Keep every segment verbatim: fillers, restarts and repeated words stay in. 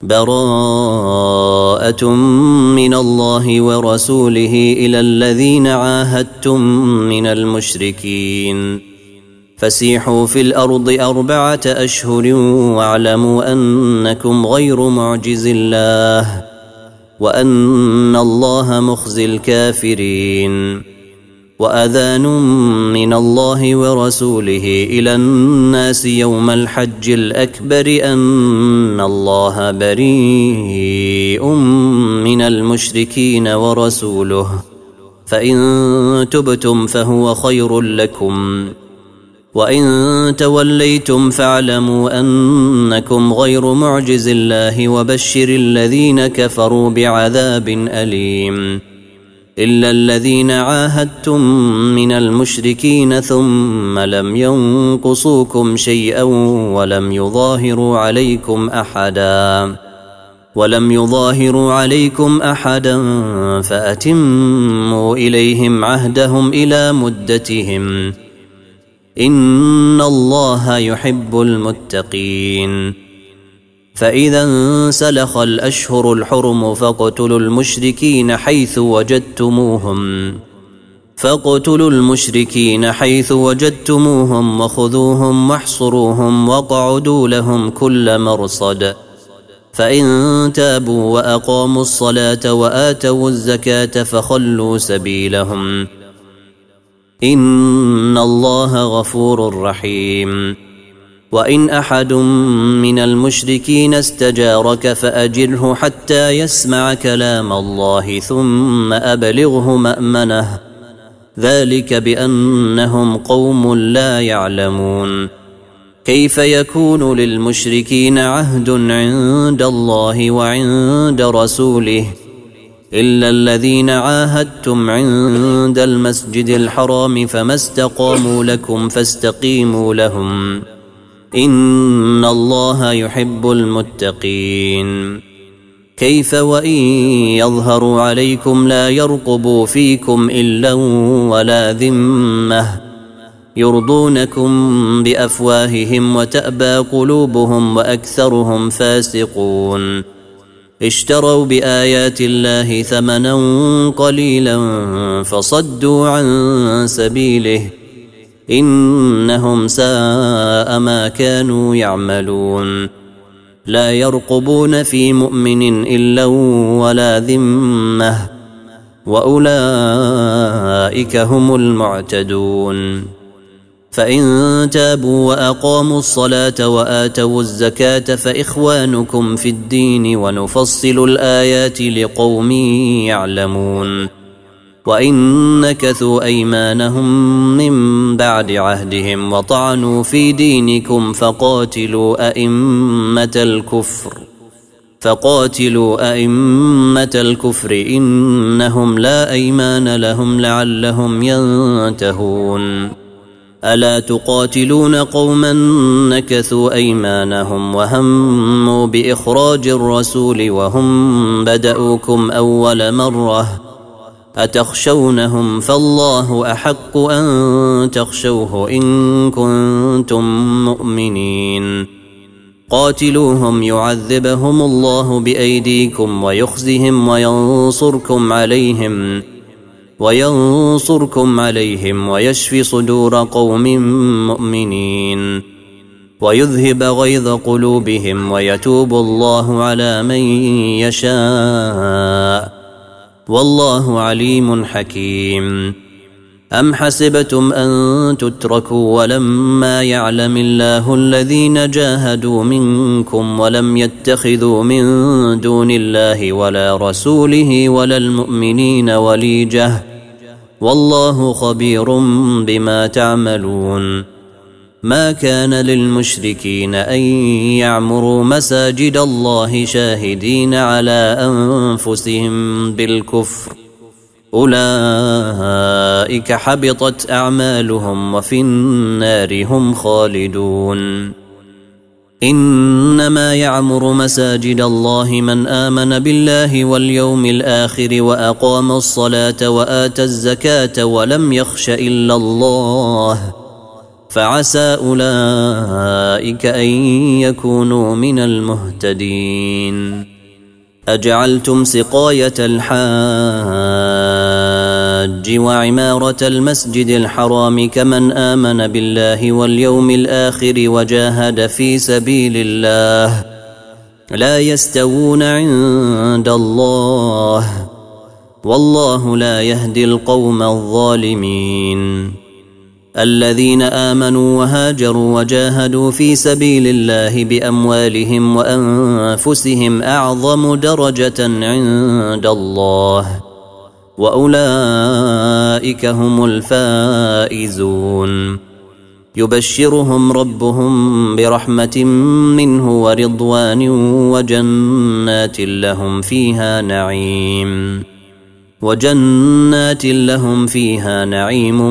براءة من الله ورسوله إلى الذين عاهدتم من المشركين فسيحوا في الأرض أربعة أشهر واعلموا أنكم غير معجز الله وأن الله مخزي الكافرين. وأذان من الله ورسوله إلى الناس يوم الحج الأكبر أن الله بريء من المشركين ورسوله فإن تبتم فهو خير لكم وإن توليتم فاعلموا أنكم غير معجز الله وبشر الذين كفروا بعذاب أليم. إلا الذين عاهدتم من المشركين ثم لم ينقصوكم شيئا ولم يظاهروا عليكم أحدا ولم يظاهروا عليكم أحدا فأتموا إليهم عهدهم إلى مدتهم إن الله يحب المتقين. فإذا انسلخ الأشهر الحرم فاقتلوا المشركين حيث وجدتموهم فاقتلوا المشركين حيث وجدتموهم وخذوهم واحصروهم واقعدوا لهم كل مرصد فإن تابوا وأقاموا الصلاة وآتوا الزكاة فخلوا سبيلهم إن الله غفور رحيم. وإن أحد من المشركين استجارك فأجره حتى يسمع كلام الله ثم أبلغه مأمنه ذلك بأنهم قوم لا يعلمون. كيف يكون للمشركين عهد عند الله وعند رسوله إلا الذين عاهدتم عند المسجد الحرام فما استقاموا لكم فاستقيموا لهم إن الله يحب المتقين. كيف وإن يظهروا عليكم لا يرقبوا فيكم إلا ولا ذمة يرضونكم بأفواههم وتأبى قلوبهم وأكثرهم فاسقون. اشتروا بآيات الله ثمنا قليلا فصدوا عن سبيله إنهم ساء ما كانوا يعملون. لا يرقبون في مؤمن إلا ولا ذمة وأولئك هم المعتدون. فإن تابوا وأقاموا الصلاة وآتوا الزكاة فإخوانكم في الدين ونفصل الآيات لقوم يعلمون. وإن نكثوا أيمانهم من بعد عهدهم وطعنوا في دينكم فقاتلوا أئمة الكفر فقاتلوا أئمة الكفر إنهم لا أيمان لهم لعلهم ينتهون. ألا تقاتلون قوما نكثوا أيمانهم وهموا بإخراج الرسول وهم بدأوكم أول مرة أتخشونهم فالله أحق أن تخشوه إن كنتم مؤمنين. قاتلوهم يعذبهم الله بأيديكم ويخزهم وينصركم عليهم وينصركم عليهم ويشفي صدور قوم مؤمنين ويذهب غيظ قلوبهم ويتوب الله على من يشاء والله عليم حكيم. أم حسبتم أن تتركوا ولما يعلم الله الذين جاهدوا منكم ولم يتخذوا من دون الله ولا رسوله ولا المؤمنين وليجة والله خبير بما تعملون. ما كان للمشركين أن يعمروا مساجد الله شاهدين على أنفسهم بالكفر أولئك حبطت أعمالهم وفي النار هم خالدون. إنما يعمر مساجد الله من آمن بالله واليوم الآخر وأقام الصلاة وآتى الزكاة ولم يخش إلا الله فعسى أولئك أن يكونوا من المهتدين. أجعلتم سقاية الحاج وعمارة المسجد الحرام كمن آمن بالله واليوم الآخر وجاهد في سبيل الله لا يستوون عند الله والله لا يهدي القوم الظالمين. الذين آمنوا وهاجروا وجاهدوا في سبيل الله بأموالهم وأنفسهم أعظم درجة عند الله وأولئك هم الفائزون. يبشرهم ربهم برحمة منه ورضوان وجنات لهم فيها نعيم وجنات لهم فيها نعيم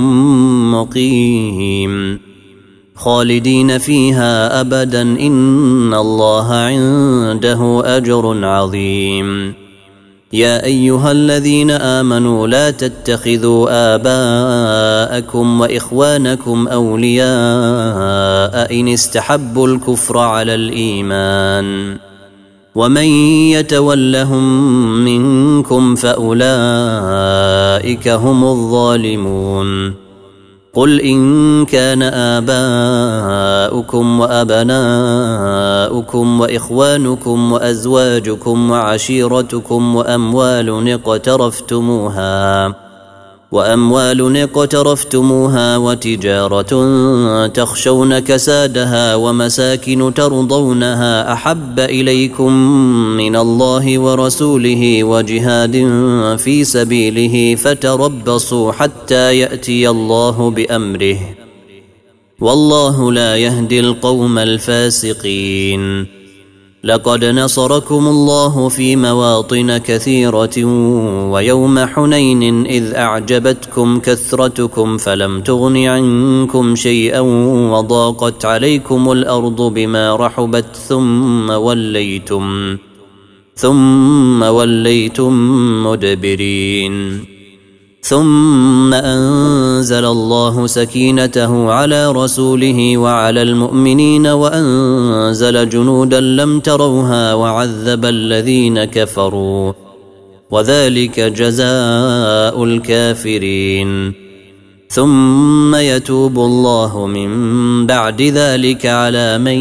مقيم خالدين فيها أبدا إن الله عنده أجر عظيم. يا أيها الذين آمنوا لا تتخذوا آباءكم وإخوانكم أولياء إن استحبوا الكفر على الإيمان ومن يتولهم منكم فأولئك هم الظالمون. قل إن كان آباؤكم وأبناؤكم وإخوانكم وأزواجكم وعشيرتكم وأموال اقترفتموها وأموال اقترفتموها وتجارة تخشون كسادها ومساكن ترضونها أحب إليكم من الله ورسوله وجهاد في سبيله فتربصوا حتى يأتي الله بأمره والله لا يهدي القوم الفاسقين. لقد نصركم الله في مواطن كثيرة ويوم حنين إذ أعجبتكم كثرتكم فلم تغن عنكم شيئا وضاقت عليكم الأرض بما رحبت ثم وليتم ثم وليتم مدبرين. ثم أنزل الله سكينته على رسوله وعلى المؤمنين وأنزل جنودا لم تروها وعذب الذين كفروا وذلك جزاء الكافرين. ثم يتوب الله من بعد ذلك على من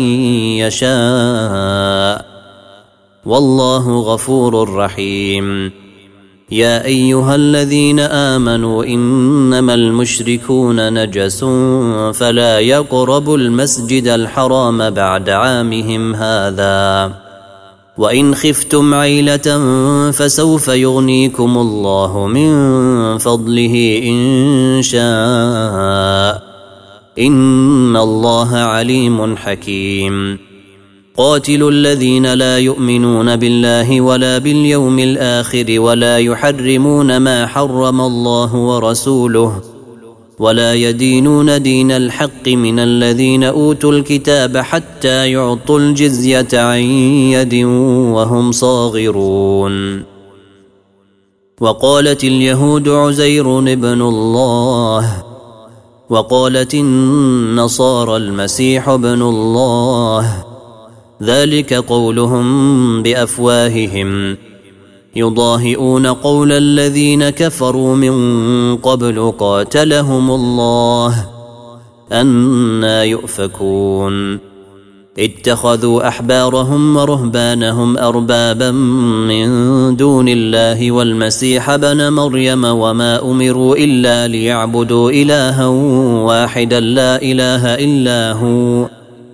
يشاء والله غفور رحيم. يا أيها الذين آمنوا إنما المشركون نجس فلا يقربوا المسجد الحرام بعد عامهم هذا وإن خفتم عيلة فسوف يغنيكم الله من فضله إن شاء إن الله عليم حكيم. قاتلوا الذين لا يؤمنون بالله ولا باليوم الآخر ولا يحرمون ما حرم الله ورسوله ولا يدينون دين الحق من الذين أوتوا الكتاب حتى يعطوا الجزية عن يد وهم صاغرون. وقالت اليهود عزير ابن الله وقالت النصارى المسيح ابن الله ذلك قولهم بأفواههم يضاهئون قول الذين كفروا من قبل قاتلهم الله أنى يؤفكون. اتخذوا أحبارهم ورهبانهم أربابا من دون الله والمسيح ابن مريم وما أمروا إلا ليعبدوا إلها واحدا لا إله إلا هو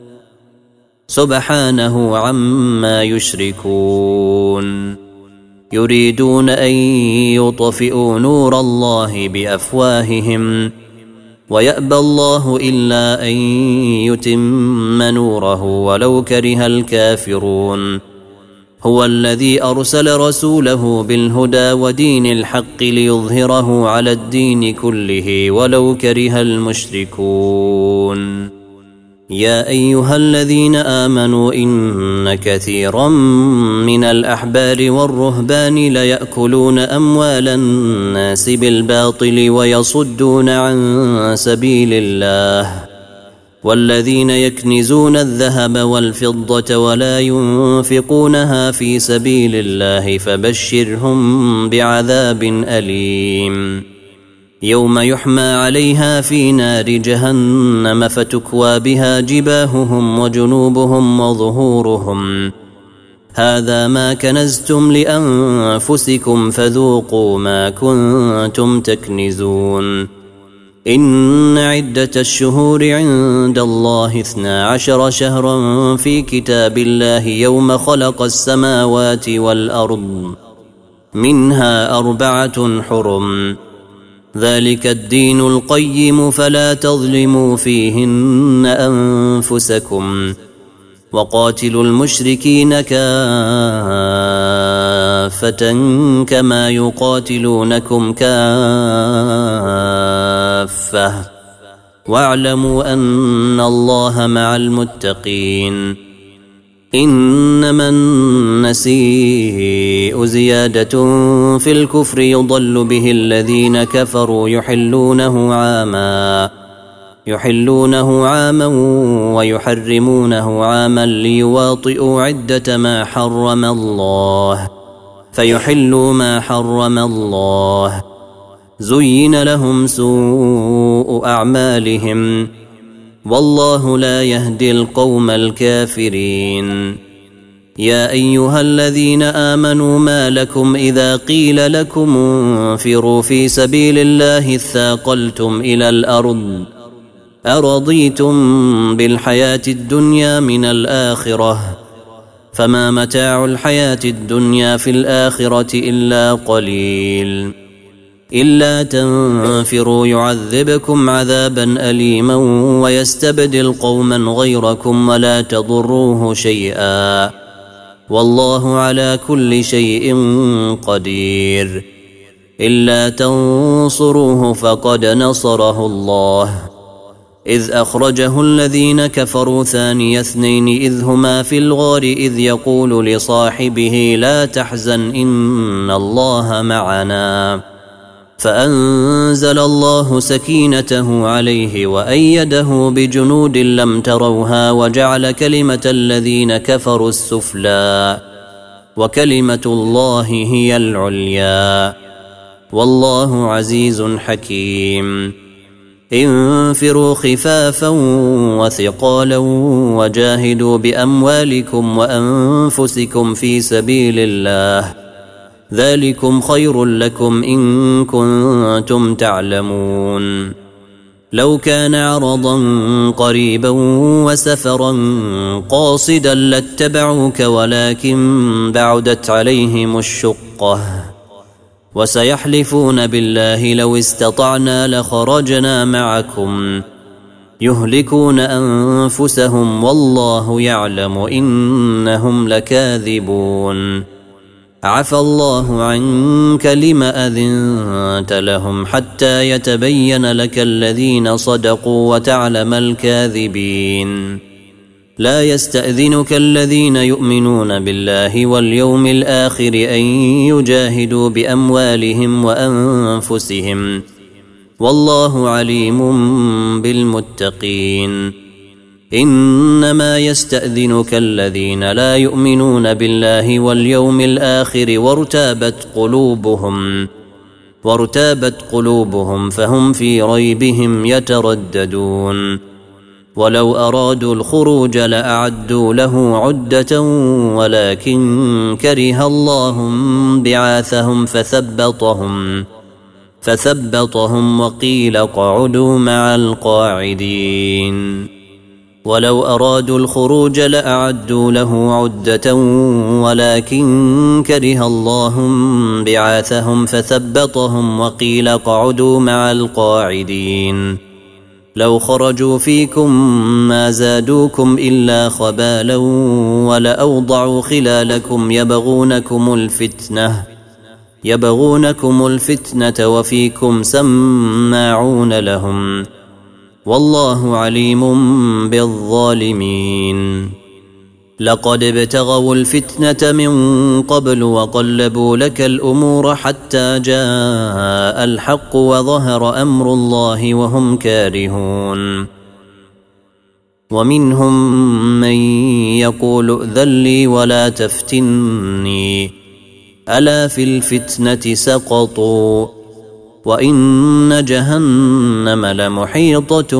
سبحانه عما يشركون. يريدون أن يطفئوا نور الله بأفواههم ويأبى الله إلا أن يتم نوره ولو كره الكافرون. هو الذي أرسل رسوله بالهدى ودين الحق ليظهره على الدين كله ولو كره المشركون. يا أيها الذين آمنوا إن كثيرا من الأحبار والرهبان ليأكلون أموال الناس بالباطل ويصدون عن سبيل الله والذين يكنزون الذهب والفضة ولا ينفقونها في سبيل الله فبشرهم بعذاب أليم يوم يحمى عليها في نار جهنم فتكوى بها جباههم وجنوبهم وظهورهم هذا ما كنزتم لأنفسكم فذوقوا ما كنتم تكنزون إن عدة الشهور عند الله اثنا عشر شهرا في كتاب الله يوم خلق السماوات والأرض منها أربعة حرم ذلك الدين القيم فلا تظلموا فيهن أنفسكم وقاتلوا المشركين كافة كما يقاتلونكم كافة واعلموا أن الله مع المتقين إنما النسيء زيادة في الكفر يضل به الذين كفروا يحلونه عاما يحلونه عاما ويحرمونه عاما ليواطئوا عدة ما حرم الله فيحلوا ما حرم الله زين لهم سوء أعمالهم والله لا يهدي القوم الكافرين يا أيها الذين آمنوا ما لكم إذا قيل لكم انفروا في سبيل الله اثاقلتم إلى الأرض أرضيتم بالحياة الدنيا من الآخرة فما متاع الحياة الدنيا في الآخرة إلا قليل إلا تنفروا يعذبكم عذابا أليما ويستبدل قوما غيركم ولا تضروه شيئا والله على كل شيء قدير إلا تنصروه فقد نصره الله إذ أخرجه الذين كفروا ثاني اثنين إذ هما في الغار إذ يقول لصاحبه لا تحزن إن الله معنا فأنزل الله سكينته عليه وأيده بجنود لم تروها وجعل كلمة الذين كفروا السفلى وكلمة الله هي العليا والله عزيز حكيم انفروا خفافا وثقالا وجاهدوا بأموالكم وأنفسكم في سبيل الله ذلكم خير لكم إن كنتم تعلمون لو كان عرضا قريبا وسفرا قاصدا لاتبعوك ولكن بعدت عليهم الشقة وسيحلفون بالله لو استطعنا لخرجنا معكم يهلكون أنفسهم والله يعلم إنهم لكاذبون عفى الله عنك لما أذنت لهم حتى يتبين لك الذين صدقوا وتعلم الكاذبين لا يستأذنك الذين يؤمنون بالله واليوم الآخر أن يجاهدوا بأموالهم وأنفسهم والله عليم بالمتقين إنما يستأذنك الذين لا يؤمنون بالله واليوم الآخر وارتابت قلوبهم وارتابت قلوبهم فهم في ريبهم يترددون ولو أرادوا الخروج لأعدوا له عدة ولكن كره الله بعاثهم فثبطهم فثبطهم وقيل اقعدوا مع القاعدين ولو أرادوا الخروج لأعدوا له عدة ولكن كره الله بعاثهم فثبطهم وقيل اقعدوا مع القاعدين لو خرجوا فيكم ما زادوكم إلا خبالا ولأوضعوا خلالكم يبغونكم الفتنة يبغونكم الفتنة وفيكم سماعون لهم والله عليم بالظالمين لقد ابتغوا الفتنة من قبل وقلبوا لك الأمور حتى جاء الحق وظهر أمر الله وهم كارهون ومنهم من يقول ائذن لي ولا تفتني ألا في الفتنة سقطوا وإن جهنم لمحيطة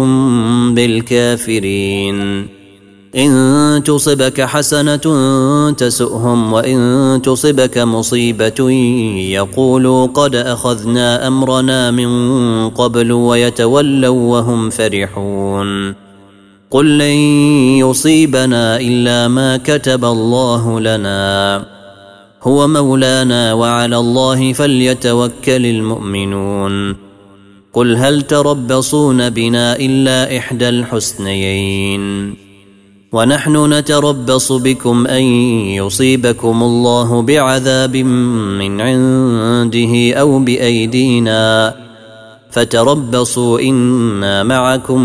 بالكافرين إن تصبك حسنة تسؤهم وإن تصبك مصيبة يقولوا قد أخذنا أمرنا من قبل ويتولوا وهم فرحون قل لن يصيبنا إلا ما كتب الله لنا هو مولانا وعلى الله فليتوكل المؤمنون قل هل تربصون بنا إلا إحدى الحسنيين ونحن نتربص بكم أن يصيبكم الله بعذاب من عنده أو بأيدينا فتربصوا إنا معكم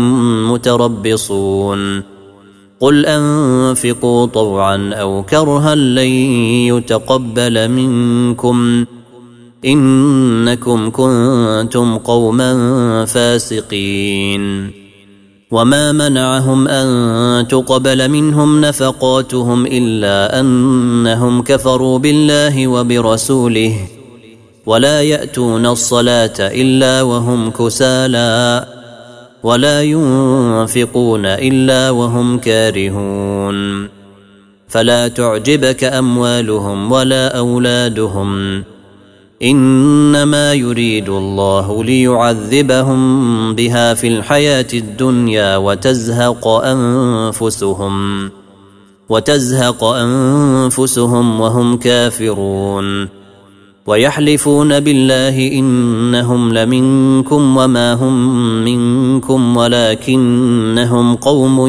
متربصون قل أنفقوا طوعا أو كرها لن يتقبل منكم إنكم كنتم قوما فاسقين وما منعهم أن تقبل منهم نفقاتهم إلا أنهم كفروا بالله وبرسوله ولا يأتون الصلاة إلا وهم كسالى ولا ينفقون إلا وهم كارهون فلا تعجبك أموالهم ولا أولادهم إنما يريد الله ليعذبهم بها في الحياة الدنيا وتزهق أنفسهم وتزهق أنفسهم وهم كافرون ويحلفون بالله إنهم لمنكم وما هم منكم ولكنهم قوم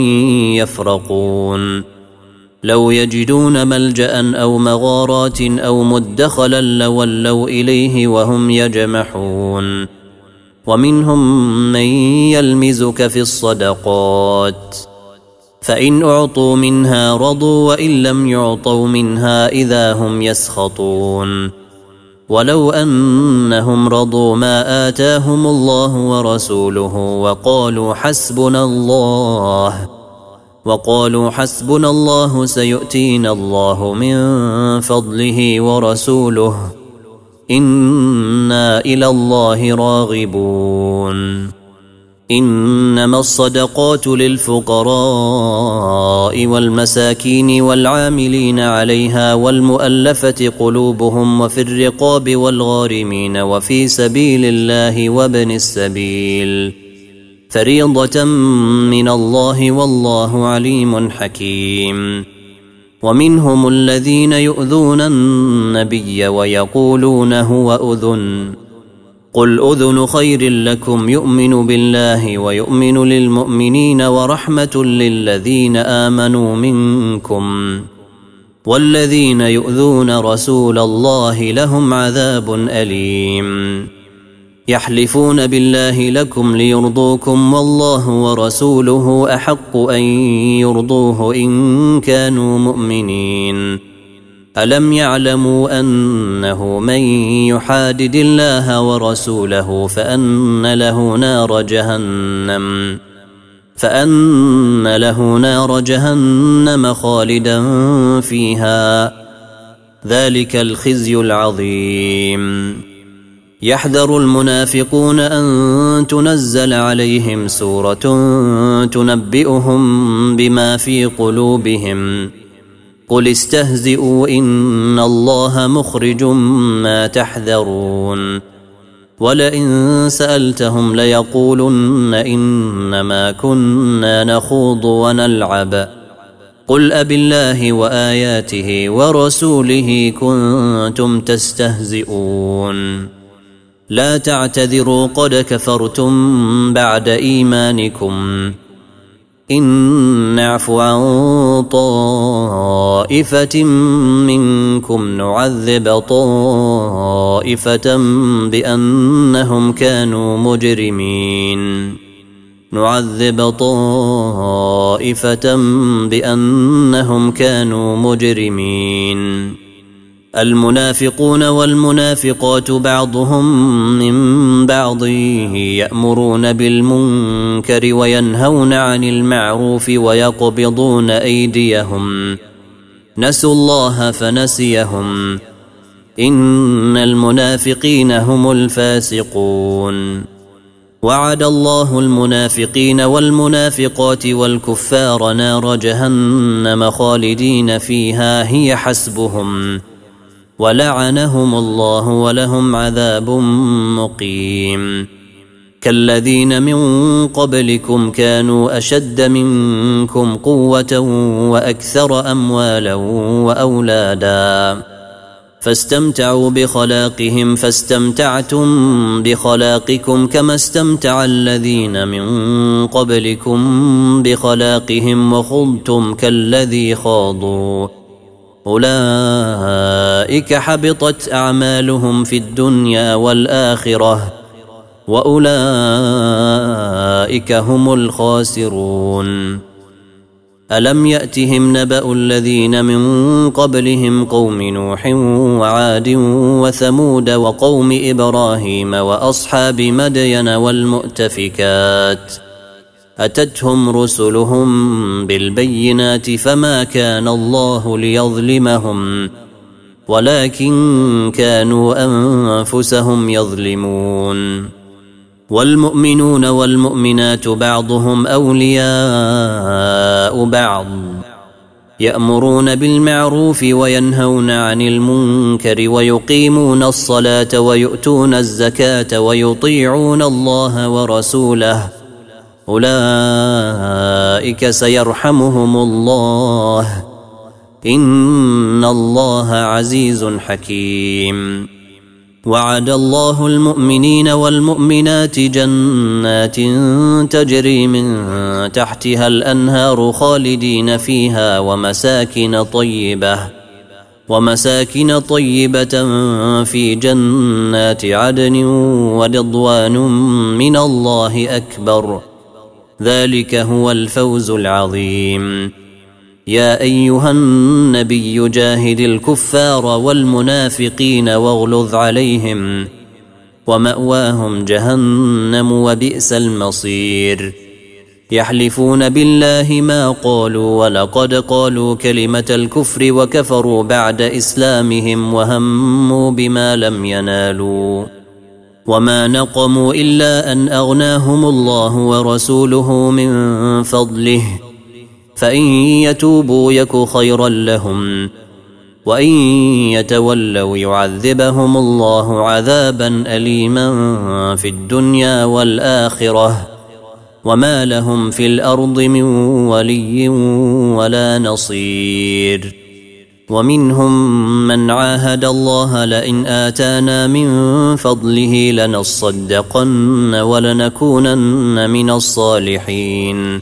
يفرقون لو يجدون ملجأ أو مغارات أو مدخلا لولوا إليه وهم يجمحون ومنهم من يلمزك في الصدقات فإن أعطوا منها رضوا وإن لم يعطوا منها إذا هم يسخطون ولو أنهم رضوا ما آتاهم الله ورسوله وقالوا حسبنا الله وقالوا حسبنا الله سيؤتينا الله من فضله ورسوله إنا إلى الله راغبون إنما الصدقات للفقراء والمساكين والعاملين عليها والمؤلفة قلوبهم وفي الرقاب والغارمين وفي سبيل الله وابن السبيل فريضة من الله والله عليم حكيم ومنهم الذين يؤذون النبي ويقولون هو أذن قل أذن خير لكم يؤمن بالله ويؤمن للمؤمنين ورحمة للذين آمنوا منكم والذين يؤذون رسول الله لهم عذاب أليم يحلفون بالله لكم ليرضوكم والله ورسوله أحق أن يرضوه إن كانوا مؤمنين ألم يعلموا أنه من يحادد الله ورسوله فأن له نار جهنم فأن له نار جهنم خالدا فيها ذلك الخزي العظيم يحذر المنافقون أن تنزل عليهم سورة تنبئهم بما في قلوبهم قل استهزئوا إن الله مخرج ما تحذرون ولئن سألتهم ليقولن إنما كنا نخوض ونلعب قل أبالله وآياته ورسوله كنتم تستهزئون لا تعتذروا قد كفرتم بعد إيمانكم إن نعف عن طائفة منكم نعذب طائفة بأنهم كانوا مجرمين نعذب طائفة بأنهم كانوا مجرمين المنافقون والمنافقات بعضهم من بعض يأمرون بالمنكر وينهون عن المعروف ويقبضون أيديهم نسوا الله فنسيهم إن المنافقين هم الفاسقون وعد الله المنافقين والمنافقات والكفار نار جهنم خالدين فيها هي حسبهم ولعنهم الله ولهم عذاب مقيم كالذين من قبلكم كانوا أشد منكم قوة وأكثر أموالا وأولادا فاستمتعوا بخلاقهم فاستمتعتم بخلاقكم كما استمتع الذين من قبلكم بخلاقهم وخضتم كالذي خاضوا أولئك حبطت أعمالهم في الدنيا والآخرة وأولئك هم الخاسرون ألم يأتهم نبأ الذين من قبلهم قوم نوح وعاد وثمود وقوم إبراهيم وأصحاب مدين والمؤتفكات أتتهم رسلهم بالبينات فما كان الله ليظلمهم ولكن كانوا أنفسهم يظلمون والمؤمنون والمؤمنات بعضهم أولياء بعض يأمرون بالمعروف وينهون عن المنكر ويقيمون الصلاة ويؤتون الزكاة ويطيعون الله ورسوله أولئك سيرحمهم الله إن الله عزيز حكيم وعد الله المؤمنين والمؤمنات جنات تجري من تحتها الأنهار خالدين فيها ومساكن طيبة ومساكن طيبة في جنات عدن ورضوان من الله أكبر ذلك هو الفوز العظيم يا أيها النبي جاهد الكفار والمنافقين واغلظ عليهم ومأواهم جهنم وبئس المصير يحلفون بالله ما قالوا ولقد قالوا كلمة الكفر وكفروا بعد إسلامهم وهموا بما لم ينالوا وما نقموا إلا أن أغناهم الله ورسوله من فضله فإن يتوبوا يك خيرا لهم وإن يتولوا يعذبهم الله عذابا أليما في الدنيا والآخرة وما لهم في الأرض من ولي ولا نصير ومنهم من عاهد الله لئن آتانا من فضله لنصدقن ولنكونن من الصالحين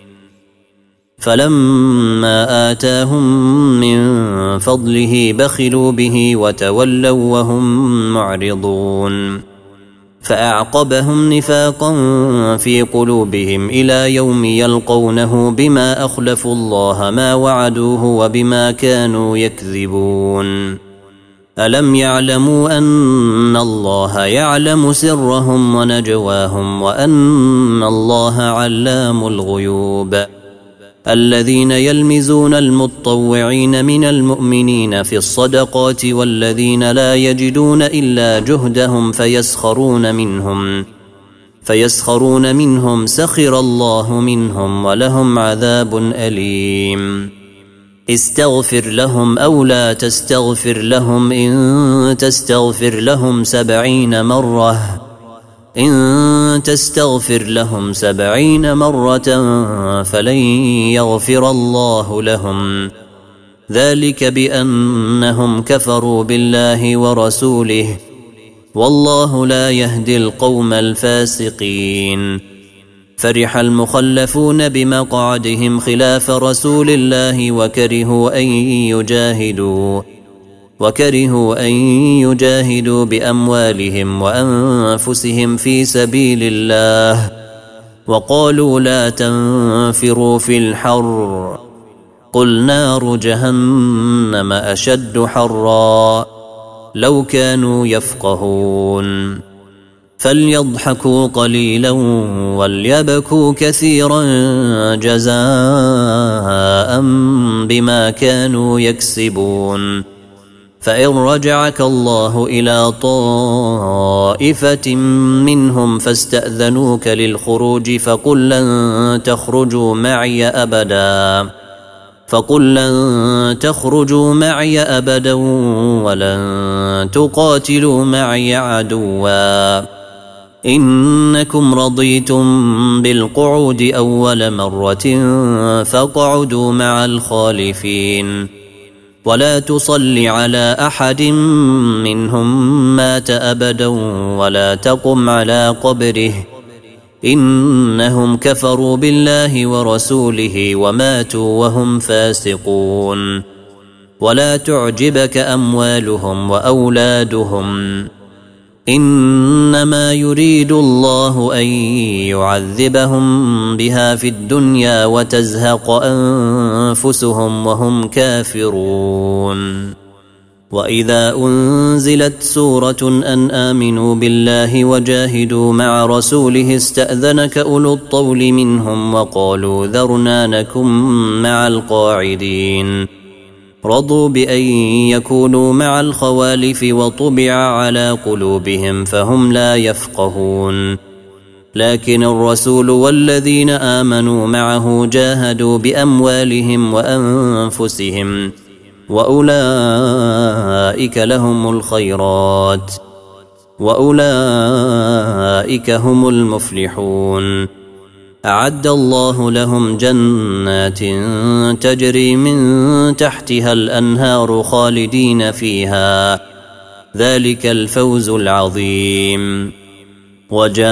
فلما آتاهم من فضله بخلوا به وتولوا وهم معرضون فأعقبهم نفاقا في قلوبهم إلى يوم يلقونه بما أخلفوا الله ما وعدوه وبما كانوا يكذبون ألم يعلموا أن الله يعلم سرهم ونجواهم وأن الله علام الغيوب الذين يلمزون المتطوعين من المؤمنين في الصدقات والذين لا يجدون إلا جهدهم فيسخرون منهم فيسخرون منهم سخر الله منهم ولهم عذاب أليم استغفر لهم أو لا تستغفر لهم إن تستغفر لهم سبعين مرة إن تستغفر لهم سبعين مرة فلن يغفر الله لهم ذلك بأنهم كفروا بالله ورسوله والله لا يهدي القوم الفاسقين فرح المخلفون بمقعدهم خلاف رسول الله وكرهوا أن يجاهدوا وكرهوا أن يجاهدوا بأموالهم وأنفسهم في سبيل الله وقالوا لا تنفروا في الحر قل نار جهنم أشد حرا لو كانوا يفقهون فليضحكوا قليلا وليبكوا كثيرا جزاء بما كانوا يكسبون فإن رجعك الله إلى طائفة منهم فاستأذنوك للخروج فقل لن تخرجوا معي أبدا فقل لن تخرجوا معي أبدا ولن تقاتلوا معي عدوا إنكم رضيتم بالقعود أول مرة فاقعدوا مع الخالفين ولا تصل على أحد منهم مات أبدا ولا تقم على قبره إنهم كفروا بالله ورسوله وماتوا وهم فاسقون ولا تعجبك أموالهم وأولادهم إنما يريد الله أن يعذبهم بها في الدنيا وتزهق أنفسهم وهم كافرون وإذا أنزلت سورة أن آمنوا بالله وجاهدوا مع رسوله استأذنك أولو الطول منهم وقالوا ذرنا نكن مع القاعدين رضوا بأن يكونوا مع الخوالف وطبع على قلوبهم فهم لا يفقهون لكن الرسول والذين آمنوا معه جاهدوا بأموالهم وأنفسهم وأولئك لهم الخيرات وأولئك هم المفلحون أعد الله لهم جنات تجري من تحتها الأنهار خالدين فيها ذلك الفوز العظيم وجاء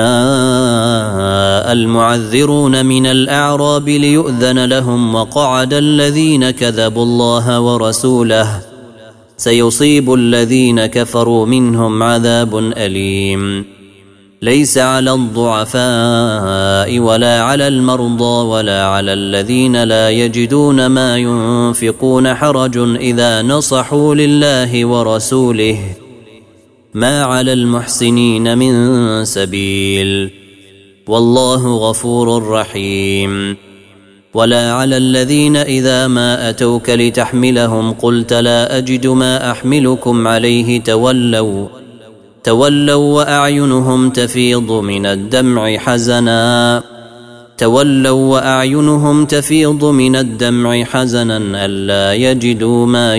المعذرون من الأعراب ليؤذن لهم وقعد الذين كذبوا الله ورسوله سيصيب الذين كفروا منهم عذاب أليم ليس على الضعفاء ولا على المرضى ولا على الذين لا يجدون ما ينفقون حرج إذا نصحوا لله ورسوله ما على المحسنين من سبيل والله غفور رحيم ولا على الذين إذا ما أتوك لتحملهم قلت لا أجد ما أحملكم عليه تولوا تولوا وأعينهم تفيض من الدمع حزنا تولوا وأعينهم تفيض من الدمع حزنا ألا يجدوا ما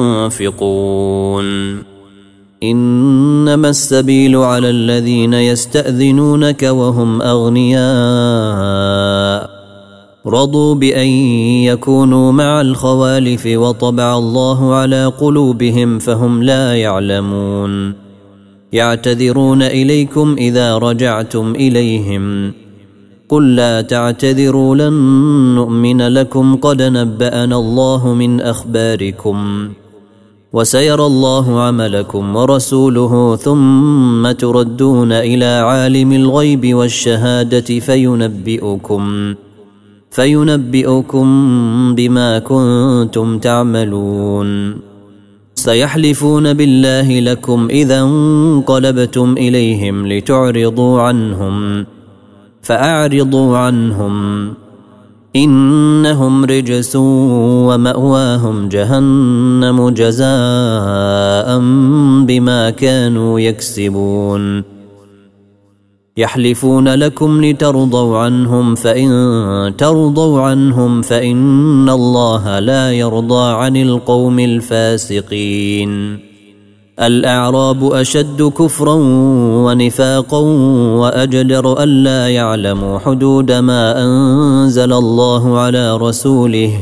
ينفقون إنما السبيل على الذين يستأذنونك وهم أغنياء رضوا بأن يكونوا مع الخوالف وطبع الله على قلوبهم فهم لا يعلمون يعتذرون إليكم إذا رجعتم إليهم قل لا تعتذروا لن نؤمن لكم قد نبأنا الله من أخباركم وسيرى الله عملكم ورسوله ثم تردون إلى عالم الغيب والشهادة فينبئكم فينبئكم بما كنتم تعملون سيحلفون بالله لكم إذا انقلبتم إليهم لتعرضوا عنهم فأعرضوا عنهم إنهم رجس ومأواهم جهنم جزاء بما كانوا يكسبون يحلفون لكم لترضوا عنهم فإن ترضوا عنهم فإن الله لا يرضى عن القوم الفاسقين الأعراب أشد كفرا ونفاقا وأجدر ألا يعلموا حدود ما أنزل الله على رسوله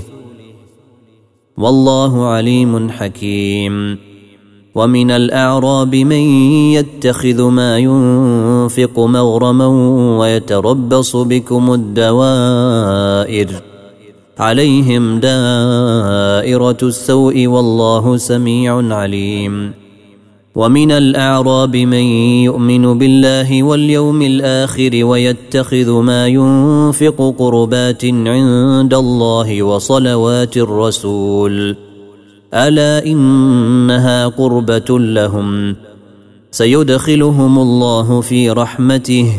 والله عليم حكيم ومن الأعراب من يتخذ ما ينفق مغرما ويتربص بكم الدوائر عليهم دائرة السوء والله سميع عليم ومن الأعراب من يؤمن بالله واليوم الآخر ويتخذ ما ينفق قربات عند الله وصلوات الرسول ألا إنها قربة لهم سيدخلهم الله في رحمته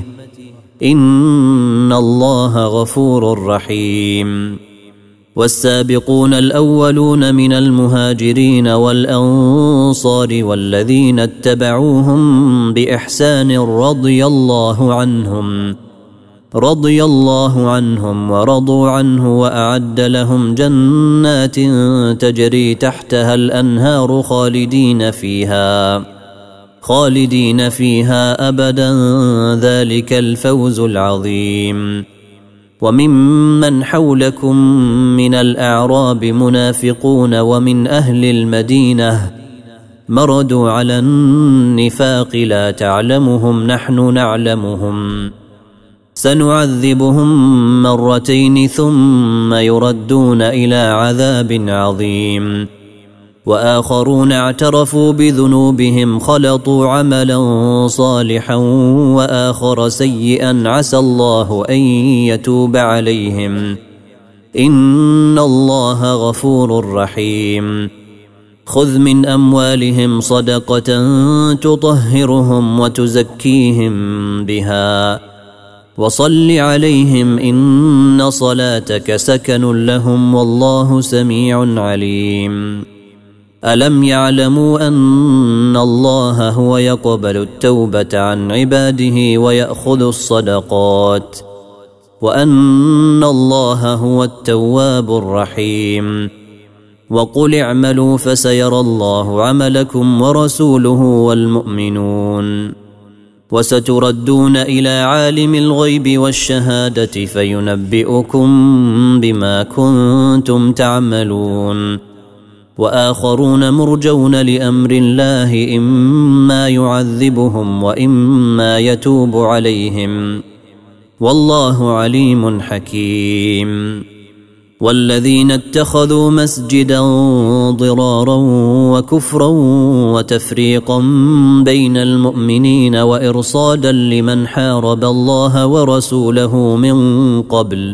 إن الله غفور رحيم. والسابقون الأولون من المهاجرين والأنصار والذين اتبعوهم بإحسان رضي الله عنهم رضي الله عنهم ورضوا عنه وأعد لهم جنات تجري تحتها الأنهار خالدين فيها خالدين فيها أبدا ذلك الفوز العظيم. وممن حولكم من الأعراب منافقون ومن أهل المدينة مردوا على النفاق لا تعلمهم نحن نعلمهم سنعذبهم مرتين ثم يردون إلى عذاب عظيم. وآخرون اعترفوا بذنوبهم خلطوا عملا صالحا وآخر سيئا عسى الله أن يتوب عليهم إن الله غفور رحيم. خذ من أموالهم صدقة تطهرهم وتزكيهم بها وصل عليهم إن صلاتك سكن لهم والله سميع عليم. ألم يعلموا أن الله هو يقبل التوبة عن عباده ويأخذ الصدقات وأن الله هو التواب الرحيم. وقل اعملوا فسيرى الله عملكم ورسوله والمؤمنون وستردون إلى عالم الغيب والشهادة فينبئكم بما كنتم تعملون. وآخرون مرجون لأمر الله إما يعذبهم وإما يتوب عليهم والله عليم حكيم. والذين اتخذوا مسجدا ضرارا وكفرا وتفريقا بين المؤمنين وإرصادا لمن حارب الله ورسوله من قبل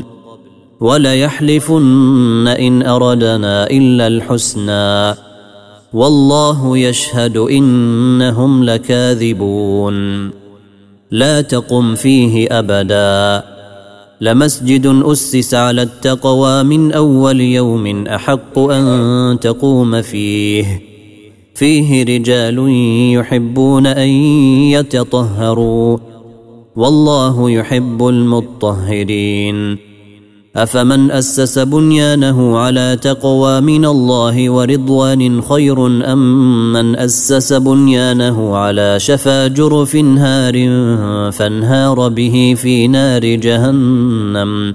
وليحلفن إن أردنا إلا الحسنى والله يشهد إنهم لكاذبون. لا تقم فيه أبدا لمسجد أسس على التقوى من أول يوم أحق أن تقوم فيه فيه رجال يحبون أن يتطهروا والله يحب المطهرين. أفمن أسس بنيانه على تقوى من الله ورضوان خير أم من أسس بنيانه على شفا جرف هار فانهار به في نار جهنم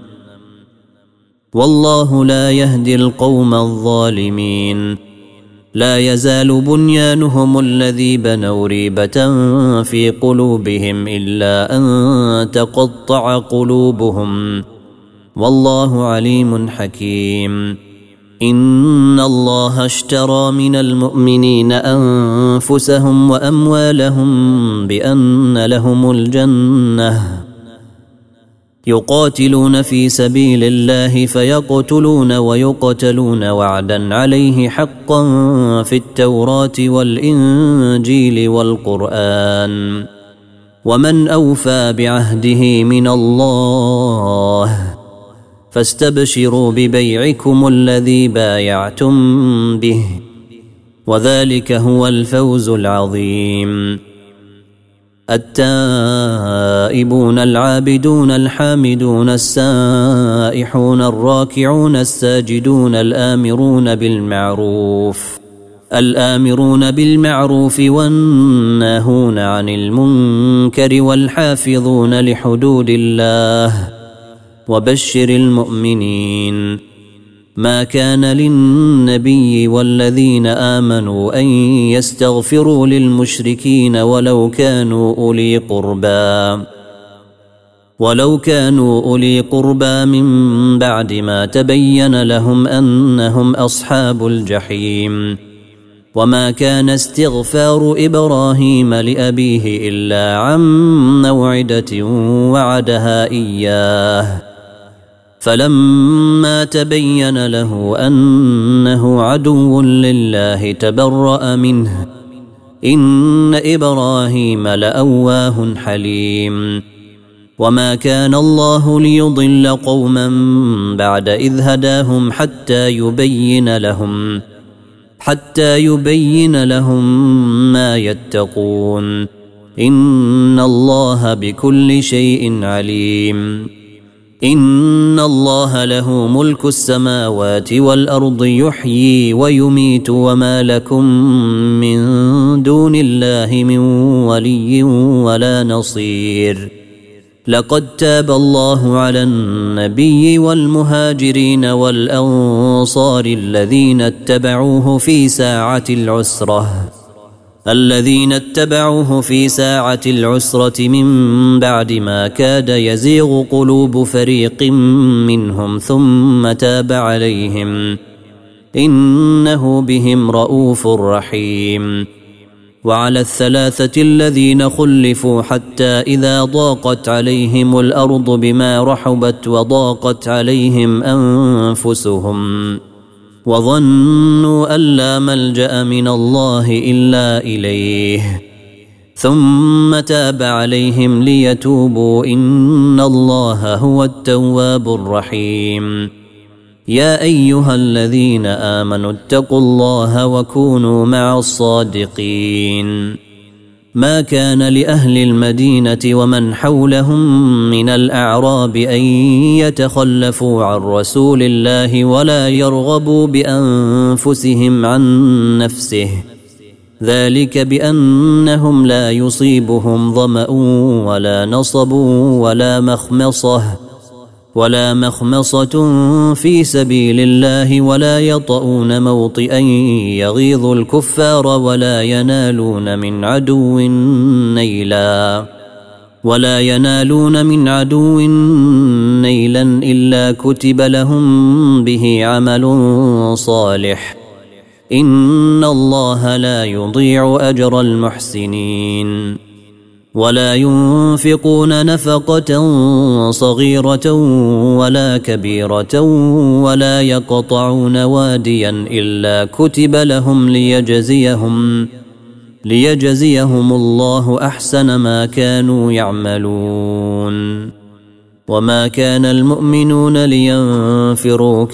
والله لا يهدي القوم الظالمين. لا يزال بنيانهم الذي بنوا ريبة في قلوبهم إلا أن تقطع قلوبهم والله عليم حكيم. إن الله اشترى من المؤمنين أنفسهم وأموالهم بأن لهم الجنة يقاتلون في سبيل الله فيقتلون ويقتلون وعدا عليه حقا في التوراة والإنجيل والقرآن ومن أوفى بعهده من الله فاستبشروا ببيعكم الذي بايعتم به وذلك هو الفوز العظيم. التائبون العابدون الحامدون السائحون الراكعون الساجدون الآمرون بالمعروف الآمرون بالمعروف والناهون عن المنكر والحافظون لحدود الله وبشر المؤمنين. ما كان للنبي والذين آمنوا أن يستغفروا للمشركين ولو كانوا أولي قربى ولو كانوا أولي قربى من بعد ما تبين لهم أنهم أصحاب الجحيم. وما كان استغفار إبراهيم لأبيه إلا عن موعدة وعدها إياه فلما تبين له أنه عدو لله تبرأ منه إن إبراهيم لأواه حليم وما كان الله ليضل قوما بعد إذ هداهم حتى يبين لهم حتى يبين لهم ما يتقون إن الله بكل شيء عليم إن الله له ملك السماوات والأرض يحيي ويميت وما لكم من دون الله من ولي ولا نصير لقد تاب الله على النبي والمهاجرين والأنصار الذين اتبعوه في ساعة العسرة الذين اتبعوه في ساعة العسرة من بعد ما كاد يزيغ قلوب فريق منهم ثم تاب عليهم إنه بهم رؤوف رحيم وعلى الثلاثة الذين خلفوا حتى إذا ضاقت عليهم الأرض بما رحبت وضاقت عليهم أنفسهم وظنوا أن لا ملجأ من الله إلا إليه ثم تاب عليهم ليتوبوا إن الله هو التواب الرحيم يا أيها الذين آمنوا اتقوا الله وكونوا مع الصادقين ما كان لأهل المدينة ومن حولهم من الأعراب أن يتخلفوا عن رسول الله ولا يرغبوا بأنفسهم عن نفسه ذلك بأنهم لا يصيبهم ظمأ ولا نصب ولا مخمصة ولا مخمصة في سبيل الله ولا يطؤون موطئا يغيظ الكفار ولا ينالون من عدو نيلا ولا ينالون من عدو نيلا إلا كتب لهم به عمل صالح إن الله لا يضيع أجر المحسنين ولا ينفقون نفقة صغيرة ولا كبيرة ولا يقطعون واديا إلا كتب لهم ليجزيهم ليجزيهم الله أحسن ما كانوا يعملون وما كان المؤمنون لينفروا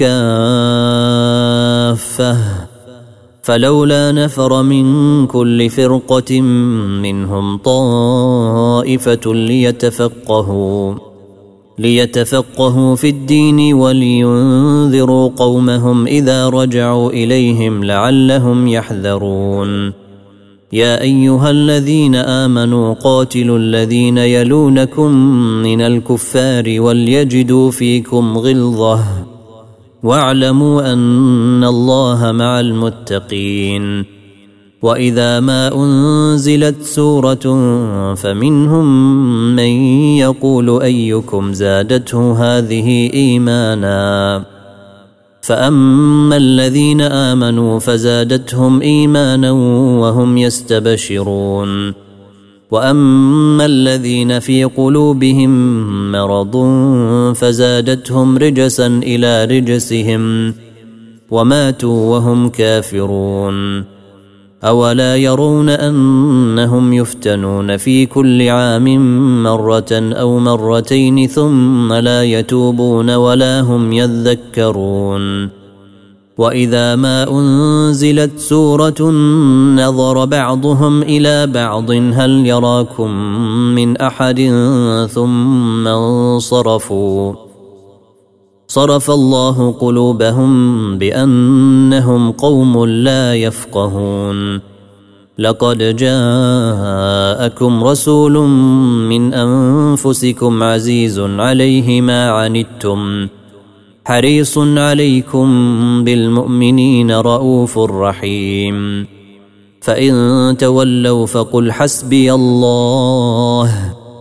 كافة فلولا نفر من كل فرقة منهم طائفة ليتفقهوا ليتفقهوا في الدين ولينذروا قومهم إذا رجعوا إليهم لعلهم يحذرون يا أيها الذين آمنوا قاتلوا الذين يلونكم من الكفار وليجدوا فيكم غلظة واعلموا أن الله مع المتقين وإذا ما أنزلت سورة فمنهم من يقول أيكم زادته هذه إيمانا فأما الذين آمنوا فزادتهم إيمانا وهم يستبشرون وأما الذين في قلوبهم مرض فزادتهم رجسا إلى رجسهم وماتوا وهم كافرون أولا يرون أنهم يفتنون في كل عام مرة أو مرتين ثم لا يتوبون ولا هم يذكرون وإذا ما أنزلت سورة نظر بعضهم إلى بعض هل يراكم من أحد ثم انصرفوا صرف الله قلوبهم بأنهم قوم لا يفقهون لقد جاءكم رسول من أنفسكم عزيز عليه ما عنتم حريص عليكم بالمؤمنين رؤوف رحيم فإن تولوا فقل حسبي الله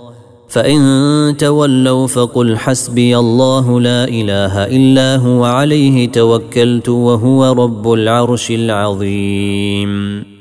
فإن تولوا فقل حسبي الله لا إله إلا هو عليه توكلت وهو رب العرش العظيم.